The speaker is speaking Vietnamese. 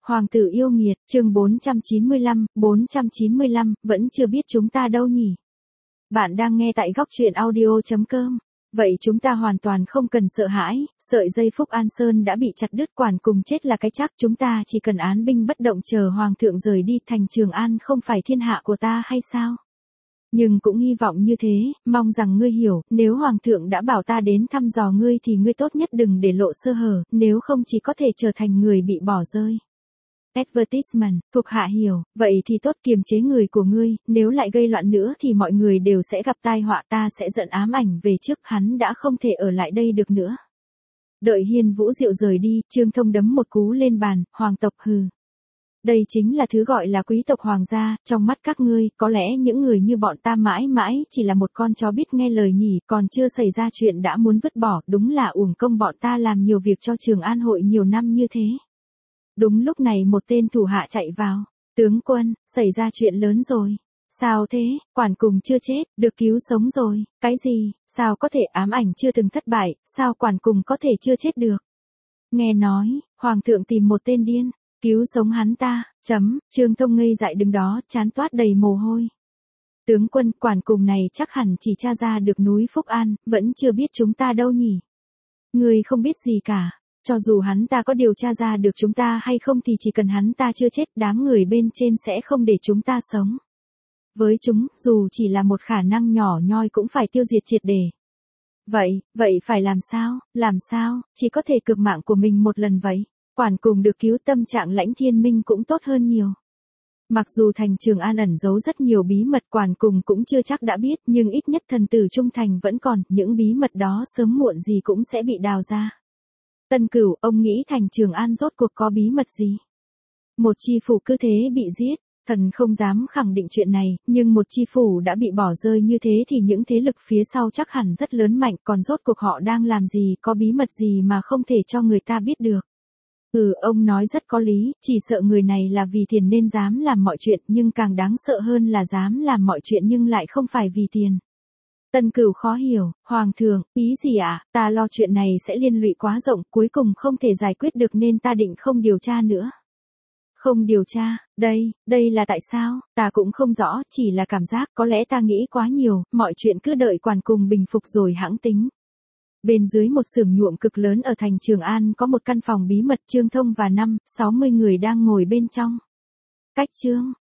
Hoàng tử yêu nghiệt, chương 495, vẫn chưa biết chúng ta đâu nhỉ? Bạn đang nghe tại góc truyện audio.com. Vậy chúng ta hoàn toàn không cần sợ hãi, sợi dây Phúc An Sơn đã bị chặt đứt, quản cùng chết là cái chắc, chúng ta chỉ cần án binh bất động chờ Hoàng thượng rời đi, thành Trường An không phải thiên hạ của ta hay sao? Nhưng cũng hy vọng như thế, mong rằng ngươi hiểu, nếu Hoàng thượng đã bảo ta đến thăm dò ngươi thì ngươi tốt nhất đừng để lộ sơ hở, nếu không chỉ có thể trở thành người bị bỏ rơi. Advertisement, thuộc hạ hiểu, vậy thì tốt, kiềm chế người của ngươi, nếu lại gây loạn nữa thì mọi người đều sẽ gặp tai họa, ta sẽ dẫn ám ảnh về trước, hắn đã không thể ở lại đây được nữa. Đợi Hiên Vũ Diệu rời đi, Trương Thông đấm một cú lên bàn, hoàng tộc hừ. Đây chính là thứ gọi là quý tộc hoàng gia, trong mắt các ngươi, có lẽ những người như bọn ta mãi mãi chỉ là một con chó biết nghe lời nhỉ, còn chưa xảy ra chuyện đã muốn vứt bỏ, đúng là uổng công bọn ta làm nhiều việc cho Trường An hội nhiều năm như thế. Đúng lúc này một tên thủ hạ chạy vào, tướng quân, xảy ra chuyện lớn rồi. Sao thế, quản cùng chưa chết, được cứu sống rồi, cái gì, sao có thể, ám ảnh chưa từng thất bại, sao quản cùng có thể chưa chết được. Nghe nói, hoàng thượng tìm một tên điên, cứu sống hắn ta, Trương Thông ngây dại đứng đó, trán toát đầy mồ hôi. Tướng quân, quản cùng này chắc hẳn chỉ tra ra được núi Phúc An, vẫn chưa biết chúng ta đâu nhỉ. Người không biết gì cả. Cho dù hắn ta có điều tra ra được chúng ta hay không thì chỉ cần hắn ta chưa chết, đám người bên trên sẽ không để chúng ta sống. Với chúng, dù chỉ là một khả năng nhỏ nhoi cũng phải tiêu diệt triệt để. Vậy phải làm sao, chỉ có thể cược mạng của mình một lần vậy. Quản cùng được cứu, tâm trạng Lãnh Thiên Minh cũng tốt hơn nhiều. Mặc dù thành Trường An ẩn giấu rất nhiều bí mật, quản cùng cũng chưa chắc đã biết, nhưng ít nhất thần tử trung thành vẫn còn, những bí mật đó sớm muộn gì cũng sẽ bị đào ra. Tân Cửu, ông nghĩ thành Trường An rốt cuộc có bí mật gì? Một chi phủ cứ thế bị giết, thần không dám khẳng định chuyện này, nhưng một chi phủ đã bị bỏ rơi như thế thì những thế lực phía sau chắc hẳn rất lớn mạnh, còn rốt cuộc họ đang làm gì, có bí mật gì mà không thể cho người ta biết được. Ông nói rất có lý, chỉ sợ người này là vì tiền nên dám làm mọi chuyện, nhưng càng đáng sợ hơn là dám làm mọi chuyện nhưng lại không phải vì tiền. Tân Cửu khó hiểu, hoàng thượng, ý gì ạ, ta lo chuyện này sẽ liên lụy quá rộng, cuối cùng không thể giải quyết được nên ta định không điều tra nữa. Không điều tra, đây là tại sao, ta cũng không rõ, chỉ là cảm giác, có lẽ ta nghĩ quá nhiều, mọi chuyện cứ đợi quản cùng bình phục rồi hãng tính. Bên dưới một xưởng nhuộm cực lớn ở thành Trường An có một căn phòng bí mật, Trương Thông và 60 người đang ngồi bên trong. Cách Trương